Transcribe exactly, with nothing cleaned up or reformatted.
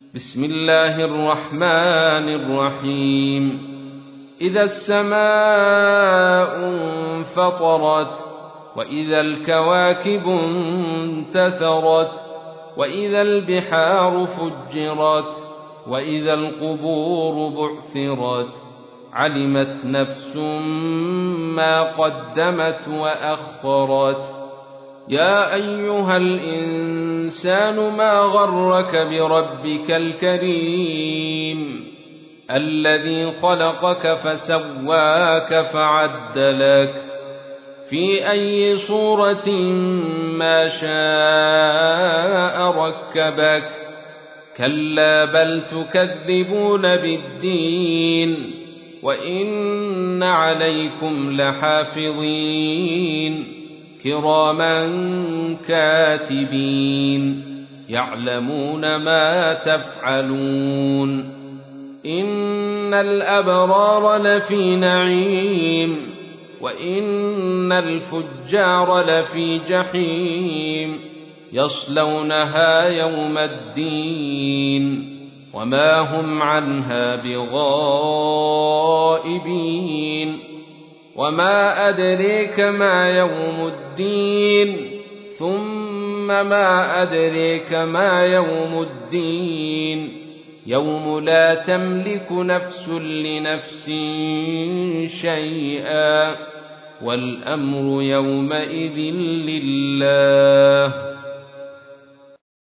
بسم الله الرحمن الرحيم إذا السماء انفطرت وإذا الكواكب انتثرت وإذا البحار فجرت وإذا القبور بعثرت علمت نفس ما قدمت وأخرت يا أيها الإنسان ما غرك بربك الكريم الذي خلقك فسواك فعدلك في أي صورة ما شاء ركبك كلا بل تكذبون بالدين وإن عليكم لحافظين كراما كاتبين يعلمون ما تفعلون إن الأبرار لفي نعيم وإن الفجار لفي جحيم يصلونها يوم الدين وما هم عنها بغائبين وما أدريك ما يوم الدين ثم ما أدريك ما يوم الدين يوم لا تملك نفس لنفس شيئا والأمر يومئذ لله